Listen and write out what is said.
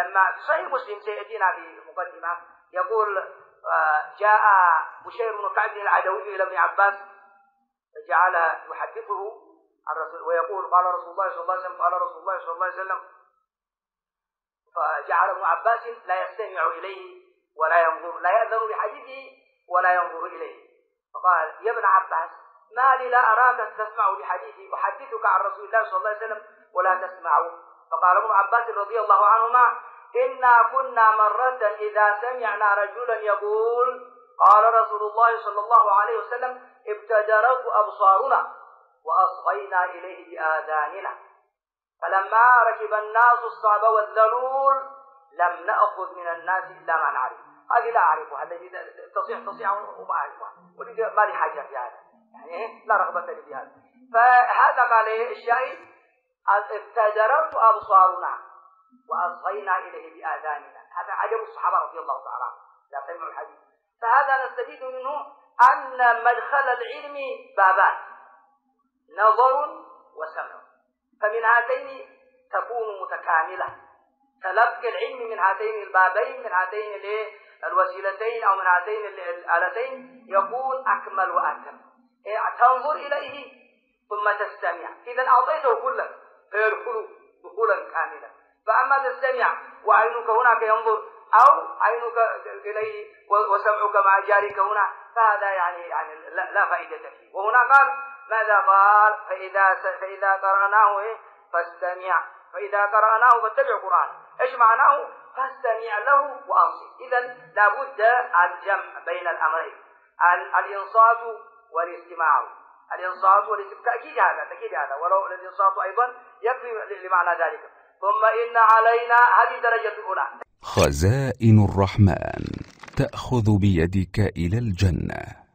لما في صحيح مسلم سيأتينا في مقدمة يقول جاء بشير بن كعب العدوي إلى ابن عباس فجعل يحدثه عن رسول ويقول قال رسول الله صلى الله عليه وسلم قال رسول الله صلى الله عليه وسلم، فجعل ابن عباس لا يستمع إليه ولا ينظر، لا يأذن بحديثه ولا ينظر إليه، فقال يا ابن عباس ما لي لا أراك تسمع لحديثي أحدثك عن رسول الله صلى الله عليه وسلم ولا تسمع. فقال ابن عباس رضي الله عنهما إنا كنا مرة إذا سمعنا رجلا يقول قال رسول الله صلى الله عليه وسلم ابتدرت أبصارنا وأصغينا إليه بآذاننا، فلما ركب الناس الصعب والذلول لم نأخذ من الناس إلا ما نعرف. هذه لا أعرفها، الذي تصيح وما أعرفها، ولذا ما لي حاجة في هذا، يعني لا رغبة لي في هذا. فهذا ما له الشاهد ابتدرت أبصارنا وأصغينا إليه بآذاننا. هذا عجب الصحابة رضي الله تعالى عنهم لا سمعوا الحديث. فهذا نستفيد منه أن مدخل العلم بابان، نظر وسمع، فمن هاتين تكون متكاملة. تلقي العلم من هاتين البابين، من هاتين الوسيلتين أو من هاتين الآلتين يكون أكمل وأتم. تنظر إليه ثم تستمع، إذا أعطيته كلا فيدخل دخولا كاملا. فأما تستمع وعينك هناك ينظر أو عينك إليه وسمعك مع جارك هنا، فهذا يعني لا فائدة فيه. وهنا قال ماذا قال؟ فإذا قرأناه فاستمع، فإذا قرأناه فاتبع قرآن. إيش معناه؟ فاستمع له وأنصت. إذا لابد الجمع بين الأمرين، الإنصات والاستماع. الإنصات والاستماع تأكيد هذا ولو الإنصات أيضا يكفي لمعنى ذلك. ثم إن علينا، هذه الدرجة الأولى. خزائن الرحمن تأخذ بيدك إلى الجنة.